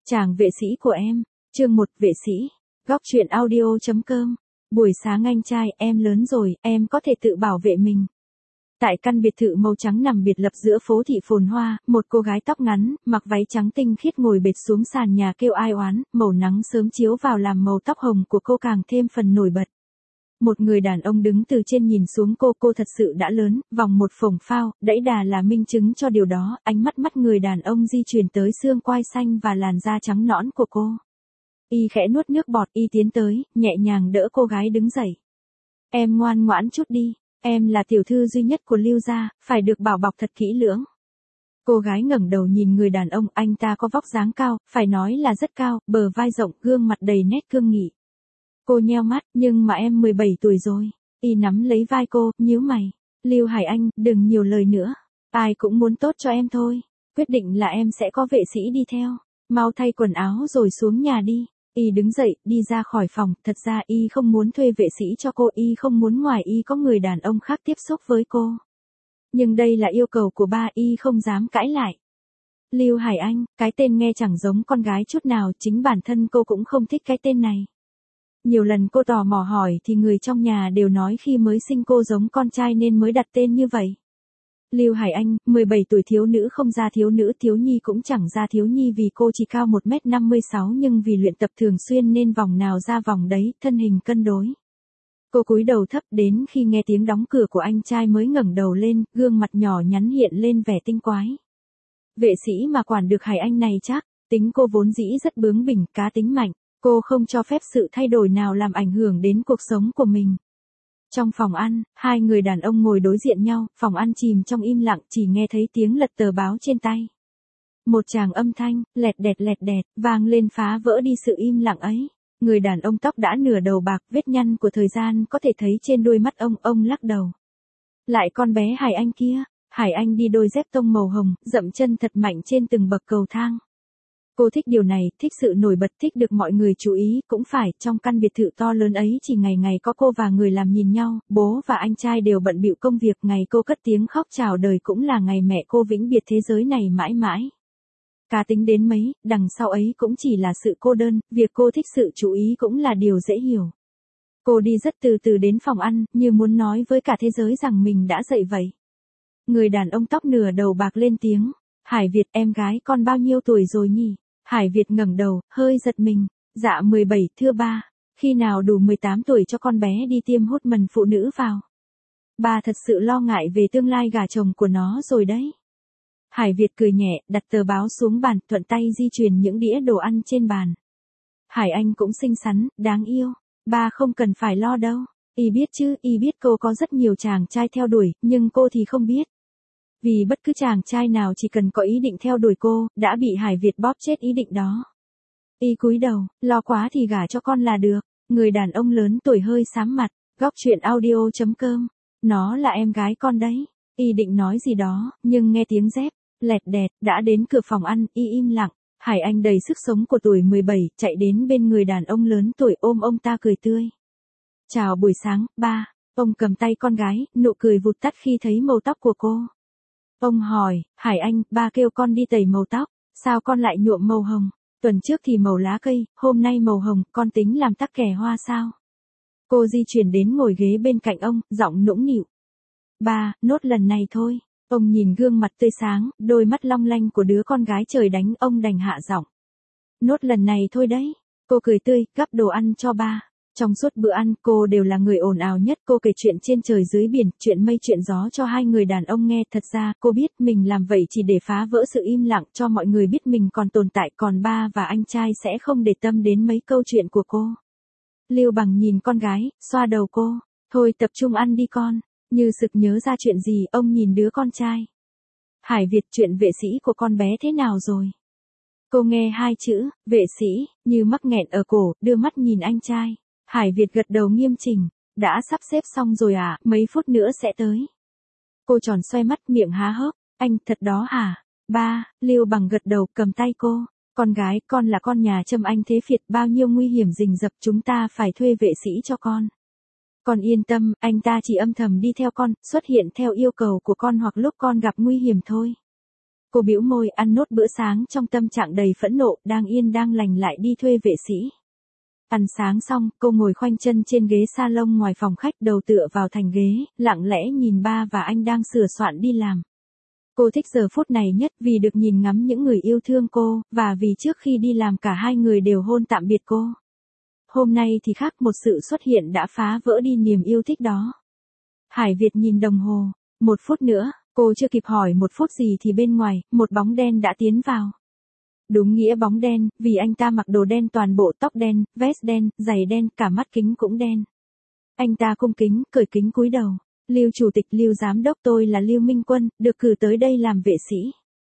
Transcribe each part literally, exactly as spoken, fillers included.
Chàng vệ sĩ của em, chương một vệ sĩ, góc truyện audio chấm com. Buổi sáng anh trai, em lớn rồi, em có thể tự bảo vệ mình. Tại căn biệt thự màu trắng nằm biệt lập giữa phố thị phồn hoa, một cô gái tóc ngắn, mặc váy trắng tinh khiết ngồi bệt xuống sàn nhà kêu ai oán, màu nắng sớm chiếu vào làm màu tóc hồng của cô càng thêm phần nổi bật. Một người đàn ông đứng từ trên nhìn xuống cô, cô thật sự đã lớn, vòng một phồng phao, đẫy đà là minh chứng cho điều đó, ánh mắt mắt người đàn ông di chuyển tới xương quai xanh và làn da trắng nõn của cô. Y khẽ nuốt nước bọt, y tiến tới, nhẹ nhàng đỡ cô gái đứng dậy. Em ngoan ngoãn chút đi, em là tiểu thư duy nhất của Lưu gia, phải được bảo bọc thật kỹ lưỡng. Cô gái ngẩng đầu nhìn người đàn ông, anh ta có vóc dáng cao, phải nói là rất cao, bờ vai rộng, gương mặt đầy nét cương nghị. Cô nheo mắt, nhưng mà em mười bảy tuổi rồi. Y nắm lấy vai cô, nhíu mày. Lưu Hải Anh, đừng nhiều lời nữa. Ai cũng muốn tốt cho em thôi. Quyết định là em sẽ có vệ sĩ đi theo. Mau thay quần áo rồi xuống nhà đi. Y đứng dậy, đi ra khỏi phòng. Thật ra Y không muốn thuê vệ sĩ cho cô. Y không muốn ngoài Y có người đàn ông khác tiếp xúc với cô. Nhưng đây là yêu cầu của ba, Y không dám cãi lại. Lưu Hải Anh, cái tên nghe chẳng giống con gái chút nào. Chính bản thân cô cũng không thích cái tên này. Nhiều lần cô tò mò hỏi thì người trong nhà đều nói khi mới sinh cô giống con trai nên mới đặt tên như vậy. Lưu Hải Anh, mười bảy tuổi, thiếu nữ không ra thiếu nữ, thiếu nhi cũng chẳng ra thiếu nhi vì cô chỉ cao một mét năm mươi sáu nhưng vì luyện tập thường xuyên nên vòng nào ra vòng đấy, thân hình cân đối. Cô cúi đầu thấp đến khi nghe tiếng đóng cửa của anh trai mới ngẩng đầu lên, gương mặt nhỏ nhắn hiện lên vẻ tinh quái. Vệ sĩ mà quản được Hải Anh này chắc, tính cô vốn dĩ rất bướng bỉnh, cá tính mạnh. Cô không cho phép sự thay đổi nào làm ảnh hưởng đến cuộc sống của mình. Trong phòng ăn, hai người đàn ông ngồi đối diện nhau, phòng ăn chìm trong im lặng, chỉ nghe thấy tiếng lật tờ báo trên tay. Một tràng âm thanh, lẹt đẹt lẹt đẹt, vang lên phá vỡ đi sự im lặng ấy. Người đàn ông tóc đã nửa đầu bạc, vết nhăn của thời gian có thể thấy trên đôi mắt ông, ông lắc đầu. Lại con bé Hải Anh kia, Hải Anh đi đôi dép tông màu hồng, dậm chân thật mạnh trên từng bậc cầu thang. Cô thích điều này, thích sự nổi bật, thích được mọi người chú ý, cũng phải, trong căn biệt thự to lớn ấy chỉ ngày ngày có cô và người làm nhìn nhau, bố và anh trai đều bận bịu công việc, ngày cô cất tiếng khóc chào đời cũng là ngày mẹ cô vĩnh biệt thế giới này mãi mãi. Cá tính đến mấy, đằng sau ấy cũng chỉ là sự cô đơn, việc cô thích sự chú ý cũng là điều dễ hiểu. Cô đi rất từ từ đến phòng ăn, như muốn nói với cả thế giới rằng mình đã dậy vậy. Người đàn ông tóc nửa đầu bạc lên tiếng, Hải Việt, em gái con bao nhiêu tuổi rồi nhỉ? Hải Việt ngẩng đầu, hơi giật mình. Dạ mười bảy, thưa ba. Khi nào đủ mười tám tuổi cho con bé đi tiêm hốt mần phụ nữ vào? Ba thật sự lo ngại về tương lai gả chồng của nó rồi đấy. Hải Việt cười nhẹ, đặt tờ báo xuống bàn, thuận tay di chuyển những đĩa đồ ăn trên bàn. Hải Anh cũng xinh xắn, đáng yêu. Ba không cần phải lo đâu. Y biết chứ, Y biết cô có rất nhiều chàng trai theo đuổi, nhưng cô thì không biết. Vì bất cứ chàng trai nào chỉ cần có ý định theo đuổi cô, đã bị Hải Việt bóp chết ý định đó. Y cúi đầu, lo quá thì gả cho con là được. Người đàn ông lớn tuổi hơi xám mặt, góc truyện audio chấm com. Nó là em gái con đấy. Y định nói gì đó, nhưng nghe tiếng dép, lẹt đẹt, đã đến cửa phòng ăn, Y im lặng. Hải Anh đầy sức sống của tuổi mười bảy, chạy đến bên người đàn ông lớn tuổi ôm ông ta cười tươi. Chào buổi sáng, ba. Ông cầm tay con gái, nụ cười vụt tắt khi thấy màu tóc của cô. Ông hỏi, Hải Anh, ba kêu con đi tẩy màu tóc, sao con lại nhuộm màu hồng? Tuần trước thì màu lá cây, hôm nay màu hồng, con tính làm tắc kè hoa sao? Cô di chuyển đến ngồi ghế bên cạnh ông, giọng nũng nịu. Ba, nốt lần này thôi. Ông nhìn gương mặt tươi sáng, đôi mắt long lanh của đứa con gái trời đánh, ông đành hạ giọng. Nốt lần này thôi đấy. Cô cười tươi, gắp đồ ăn cho ba. Trong suốt bữa ăn, cô đều là người ồn ào nhất, cô kể chuyện trên trời dưới biển, chuyện mây chuyện gió cho hai người đàn ông nghe. Thật ra, cô biết mình làm vậy chỉ để phá vỡ sự im lặng cho mọi người biết mình còn tồn tại, còn ba và anh trai sẽ không để tâm đến mấy câu chuyện của cô. Lưu Bằng nhìn con gái, xoa đầu cô. Thôi tập trung ăn đi con. Như sực nhớ ra chuyện gì, ông nhìn đứa con trai. Hải Việt, chuyện vệ sĩ của con bé thế nào rồi? Cô nghe hai chữ, vệ sĩ, như mắc nghẹn ở cổ, đưa mắt nhìn anh trai. Hải Việt gật đầu nghiêm chỉnh. Đã sắp xếp xong rồi à, mấy phút nữa sẽ tới. Cô tròn xoay mắt, miệng há hốc. Anh, thật đó hả? Ba, Lưu Bằng gật đầu, cầm tay cô. Con gái, con là con nhà Trâm Anh thế Việt, bao nhiêu nguy hiểm rình rập, chúng ta phải thuê vệ sĩ cho con. Con yên tâm, anh ta chỉ âm thầm đi theo con, xuất hiện theo yêu cầu của con hoặc lúc con gặp nguy hiểm thôi. Cô bĩu môi ăn nốt bữa sáng trong tâm trạng đầy phẫn nộ, đang yên đang lành lại đi thuê vệ sĩ. Ăn sáng xong, cô ngồi khoanh chân trên ghế salon ngoài phòng khách, đầu tựa vào thành ghế, lặng lẽ nhìn ba và anh đang sửa soạn đi làm. Cô thích giờ phút này nhất vì được nhìn ngắm những người yêu thương cô, và vì trước khi đi làm cả hai người đều hôn tạm biệt cô. Hôm nay thì khác, một sự xuất hiện đã phá vỡ đi niềm yêu thích đó. Hải Việt nhìn đồng hồ, một phút nữa, cô chưa kịp hỏi một phút gì thì bên ngoài, một bóng đen đã tiến vào. Đúng nghĩa bóng đen, vì anh ta mặc đồ đen toàn bộ, tóc đen, vest đen, giày đen, cả mắt kính cũng đen. Anh ta cung kính, cởi kính cúi đầu. Lưu chủ tịch, Lưu giám đốc, tôi là Lưu Minh Quân, được cử tới đây làm vệ sĩ.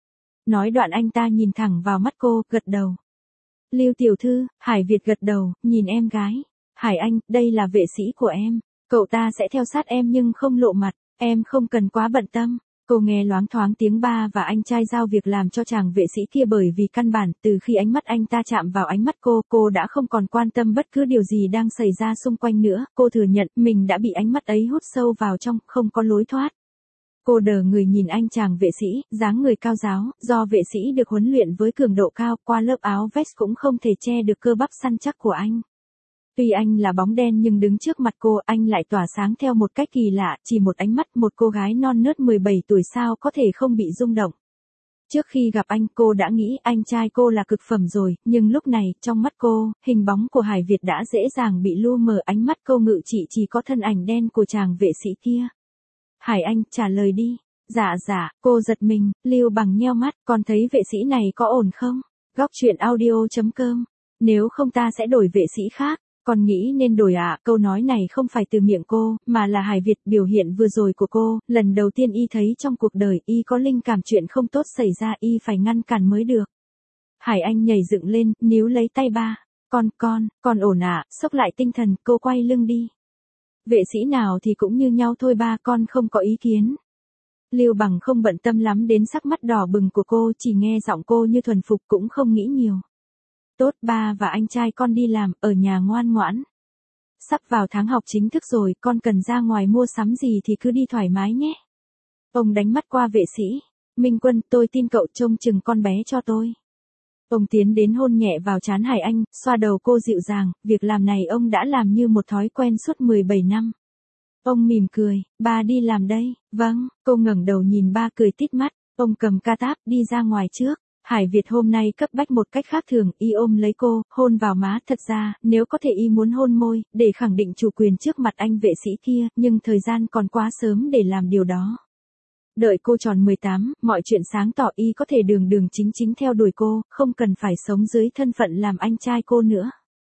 Nói đoạn anh ta nhìn thẳng vào mắt cô, gật đầu. Lưu tiểu thư, Hải Việt gật đầu, nhìn em gái. Hải Anh, đây là vệ sĩ của em. Cậu ta sẽ theo sát em nhưng không lộ mặt, em không cần quá bận tâm. Cô nghe loáng thoáng tiếng ba và anh trai giao việc làm cho chàng vệ sĩ kia, bởi vì căn bản, từ khi ánh mắt anh ta chạm vào ánh mắt cô, cô đã không còn quan tâm bất cứ điều gì đang xảy ra xung quanh nữa. Cô thừa nhận, mình đã bị ánh mắt ấy hút sâu vào trong, không có lối thoát. Cô đờ người nhìn anh chàng vệ sĩ, dáng người cao ráo, do vệ sĩ được huấn luyện với cường độ cao, qua lớp áo vest cũng không thể che được cơ bắp săn chắc của anh. Tuy anh là bóng đen nhưng đứng trước mặt cô, anh lại tỏa sáng theo một cách kỳ lạ, chỉ một ánh mắt, một cô gái non nớt mười bảy tuổi sao có thể không bị rung động. Trước khi gặp anh, cô đã nghĩ anh trai cô là cực phẩm rồi, nhưng lúc này, trong mắt cô, hình bóng của Hải Việt đã dễ dàng bị lu mờ, ánh mắt cô ngự trị chỉ có thân ảnh đen của chàng vệ sĩ kia. Hải Anh, trả lời đi. Dạ dạ, cô giật mình, Lưu Bằng nheo mắt, con thấy vệ sĩ này có ổn không? Góc truyện audio chấm com. Nếu không ta sẽ đổi vệ sĩ khác. Con nghĩ nên đổi ạ, à? Câu nói này không phải từ miệng cô, mà là Hải Việt. Biểu hiện vừa rồi của cô, lần đầu tiên y thấy trong cuộc đời, y có linh cảm chuyện không tốt xảy ra, y phải ngăn cản mới được. Hải Anh nhảy dựng lên, níu lấy tay ba. Con, con, con ổn ạ, à? Xốc lại tinh thần, cô quay lưng đi. Vệ sĩ nào thì cũng như nhau thôi ba, con không có ý kiến. Lưu Bằng không bận tâm lắm đến sắc mắt đỏ bừng của cô, chỉ nghe giọng cô như thuần phục, cũng không nghĩ nhiều. Tốt, ba và anh trai con đi làm, ở nhà ngoan ngoãn. Sắp vào tháng học chính thức rồi, con cần ra ngoài mua sắm gì thì cứ đi thoải mái nhé. Ông đánh mắt qua vệ sĩ. Minh Quân, tôi tin cậu trông chừng con bé cho tôi. Ông tiến đến hôn nhẹ vào trán Hải Anh, xoa đầu cô dịu dàng, việc làm này ông đã làm như một thói quen suốt mười bảy năm. Ông mỉm cười, ba đi làm đây. Vâng, cô ngẩng đầu nhìn ba cười tít mắt, ông cầm ca táp đi ra ngoài trước. Hải Việt hôm nay cấp bách một cách khác thường, y ôm lấy cô, hôn vào má. Thật ra, nếu có thể y muốn hôn môi, để khẳng định chủ quyền trước mặt anh vệ sĩ kia, nhưng thời gian còn quá sớm để làm điều đó. Đợi cô tròn mười tám, mọi chuyện sáng tỏ, y có thể đường đường chính chính theo đuổi cô, không cần phải sống dưới thân phận làm anh trai cô nữa.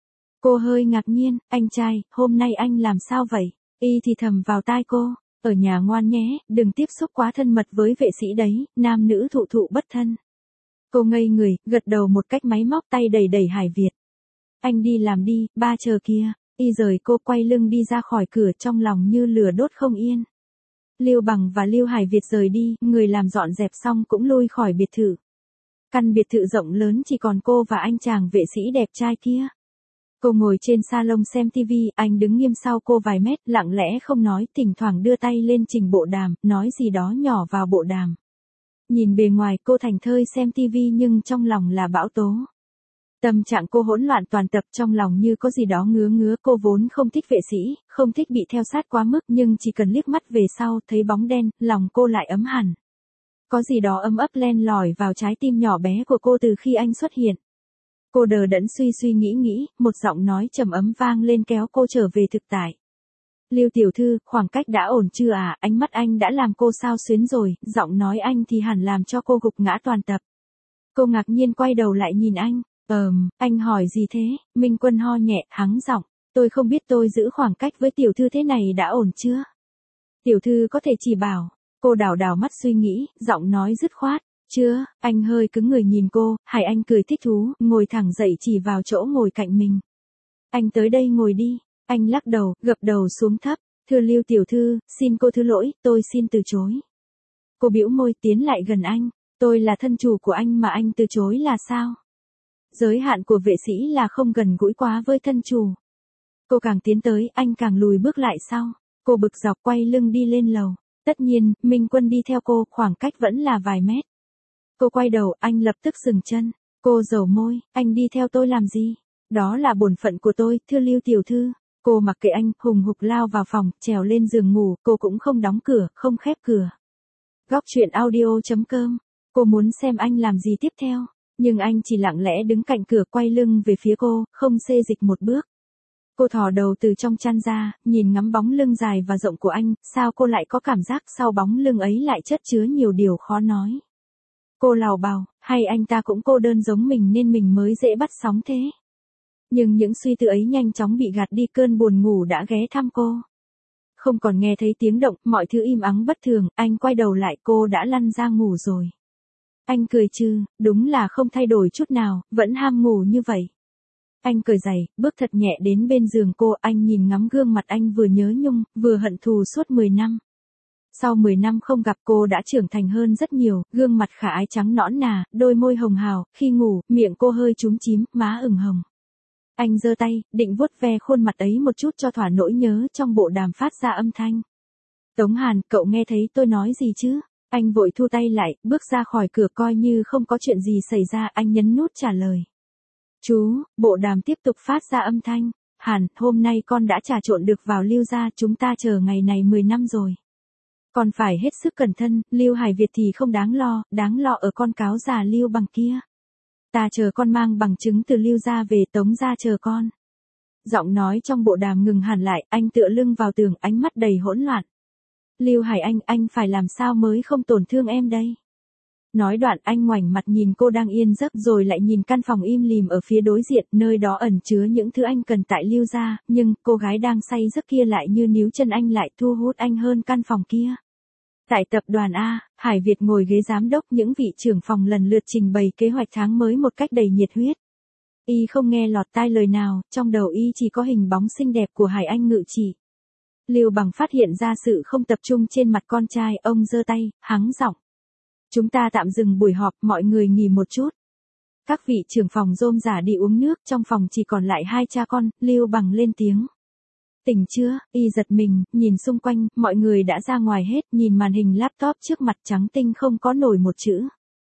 Cô hơi ngạc nhiên, anh trai, hôm nay anh làm sao vậy? Y thì thầm vào tai cô, ở nhà ngoan nhé, đừng tiếp xúc quá thân mật với vệ sĩ đấy, nam nữ thụ thụ bất thân. Cô ngây người, gật đầu một cách máy móc, tay đẩy đẩy Hải Việt. Anh đi làm đi, ba chờ kia. Y rời cô, quay lưng đi ra khỏi cửa, trong lòng như lửa đốt không yên. Lưu Bằng và Lưu Hải Việt rời đi, người làm dọn dẹp xong cũng lui khỏi biệt thự. Căn biệt thự rộng lớn chỉ còn cô và anh chàng vệ sĩ đẹp trai kia. Cô ngồi trên salon xem tivi, anh đứng nghiêm sau cô vài mét, lặng lẽ không nói, thỉnh thoảng đưa tay lên trình bộ đàm, nói gì đó nhỏ vào bộ đàm. Nhìn bề ngoài cô thành thơi xem tivi nhưng trong lòng là bão tố. Tâm trạng cô hỗn loạn toàn tập, trong lòng như có gì đó ngứa ngứa. Cô vốn không thích vệ sĩ, không thích bị theo sát quá mức, nhưng chỉ cần liếc mắt về sau thấy bóng đen, lòng cô lại ấm hẳn. Có gì đó ấm ấp len lỏi vào trái tim nhỏ bé của cô từ khi anh xuất hiện. Cô đờ đẫn suy suy nghĩ nghĩ, một giọng nói trầm ấm vang lên kéo cô trở về thực tại. Lưu tiểu thư, khoảng cách đã ổn chưa à? Ánh mắt anh đã làm cô xao xuyến rồi, giọng nói anh thì hẳn làm cho cô gục ngã toàn tập. Cô ngạc nhiên quay đầu lại nhìn anh. Ờm, anh hỏi gì thế? Minh Quân ho nhẹ, hắng giọng. Tôi không biết tôi giữ khoảng cách với tiểu thư thế này đã ổn chưa? Tiểu thư có thể chỉ bảo. Cô đảo đảo mắt suy nghĩ, giọng nói dứt khoát. Chưa, anh hơi cứng người nhìn cô. Hải Anh cười thích thú, ngồi thẳng dậy chỉ vào chỗ ngồi cạnh mình. Anh tới đây ngồi đi. Anh lắc đầu, gập đầu xuống thấp. Thưa Lưu tiểu thư, xin cô thứ lỗi, tôi xin từ chối. Cô bĩu môi tiến lại gần anh. Tôi là thân chủ của anh mà anh từ chối là sao? Giới hạn của vệ sĩ là không gần gũi quá với thân chủ. Cô càng tiến tới, anh càng lùi bước lại sau. Cô bực dọc quay lưng đi lên lầu. Tất nhiên, Minh Quân đi theo cô, khoảng cách vẫn là vài mét. Cô quay đầu, anh lập tức dừng chân. Cô dầu môi, anh đi theo tôi làm gì? Đó là bổn phận của tôi, thưa Lưu tiểu thư. Cô mặc kệ anh, hùng hục lao vào phòng, trèo lên giường ngủ, cô cũng không đóng cửa, không khép cửa. Góc truyện audio chấm com. Cô muốn xem anh làm gì tiếp theo, nhưng anh chỉ lặng lẽ đứng cạnh cửa quay lưng về phía cô, không xê dịch một bước. Cô thò đầu từ trong chăn ra, nhìn ngắm bóng lưng dài và rộng của anh, sao cô lại có cảm giác sau bóng lưng ấy lại chất chứa nhiều điều khó nói. Cô lào bào, hay anh ta cũng cô đơn giống mình nên mình mới dễ bắt sóng thế. Nhưng những suy tư ấy nhanh chóng bị gạt đi, cơn buồn ngủ đã ghé thăm cô. Không còn nghe thấy tiếng động, mọi thứ im ắng bất thường, anh quay đầu lại, cô đã lăn ra ngủ rồi. Anh cười trừ, đúng là không thay đổi chút nào, vẫn ham ngủ như vậy. Anh cởi giày, bước thật nhẹ đến bên giường cô, anh nhìn ngắm gương mặt anh vừa nhớ nhung, vừa hận thù suốt mười năm. Sau mười năm không gặp, cô đã trưởng thành hơn rất nhiều, gương mặt khả ái trắng nõn nà, đôi môi hồng hào, khi ngủ, miệng cô hơi chúm chím, má ửng hồng. Anh giơ tay, định vuốt ve khuôn mặt ấy một chút cho thỏa nỗi nhớ, trong bộ đàm phát ra âm thanh. Tống Hàn, cậu nghe thấy tôi nói gì chứ? Anh vội thu tay lại, bước ra khỏi cửa coi như không có chuyện gì xảy ra, anh nhấn nút trả lời. Chú, bộ đàm tiếp tục phát ra âm thanh. Hàn, hôm nay con đã trà trộn được vào Lưu gia, chúng ta chờ ngày này mười năm rồi. Con phải hết sức cẩn thận, Lưu Hải Việt thì không đáng lo, đáng lo ở con cáo già Lưu Bằng kia. Ta chờ con mang bằng chứng từ Lưu gia về, Tống gia chờ con. Giọng nói trong bộ đàm ngừng hẳn lại, anh tựa lưng vào tường, ánh mắt đầy hỗn loạn. Lưu Hải Anh, anh phải làm sao mới không tổn thương em đây? Nói đoạn anh ngoảnh mặt nhìn cô đang yên giấc rồi lại nhìn căn phòng im lìm ở phía đối diện, nơi đó ẩn chứa những thứ anh cần tại Lưu gia, nhưng cô gái đang say giấc kia lại như níu chân anh, lại thu hút anh hơn căn phòng kia. Tại tập đoàn A, Hải Việt ngồi ghế giám đốc, những vị trưởng phòng lần lượt trình bày kế hoạch tháng mới một cách đầy nhiệt huyết. Y không nghe lọt tai lời nào, trong đầu Y chỉ có hình bóng xinh đẹp của Hải Anh ngự trị. Lưu Bằng phát hiện ra sự không tập trung trên mặt con trai, ông giơ tay, hắng giọng. Chúng ta tạm dừng buổi họp, mọi người nghỉ một chút. Các vị trưởng phòng rôm rả đi uống nước, trong phòng chỉ còn lại hai cha con, Lưu Bằng lên tiếng. Tỉnh chưa? Y giật mình, nhìn xung quanh, mọi người đã ra ngoài hết, nhìn màn hình laptop trước mặt trắng tinh không có nổi một chữ.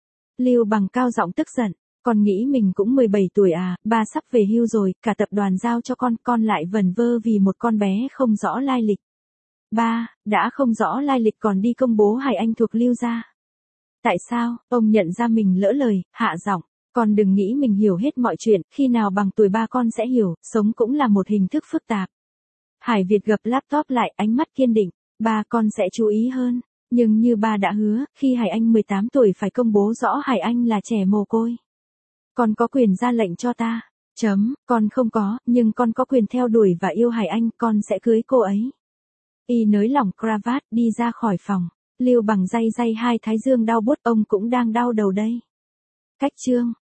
Lưu Bằng cao giọng tức giận, con nghĩ mình cũng mười bảy tuổi à, ba sắp về hưu rồi, cả tập đoàn giao cho con, con lại vẩn vơ vì một con bé không rõ lai lịch. Ba, đã không rõ lai lịch còn đi công bố Hải Anh thuộc Lưu gia. Tại sao? Ông nhận ra mình lỡ lời, hạ giọng. Con đừng nghĩ mình hiểu hết mọi chuyện, khi nào bằng tuổi ba con sẽ hiểu, sống cũng là một hình thức phức tạp. Hải Việt gập laptop lại, ánh mắt kiên định. Ba con sẽ chú ý hơn. Nhưng như ba đã hứa, khi Hải Anh mười tám tuổi phải công bố rõ Hải Anh là trẻ mồ côi. Con có quyền ra lệnh cho ta. Chấm, con không có, nhưng con có quyền theo đuổi và yêu Hải Anh, con sẽ cưới cô ấy. Y nới lỏng cravat, đi ra khỏi phòng. Lưu Bằng day day hai thái dương đau buốt, ông cũng đang đau đầu đây. Cách chương.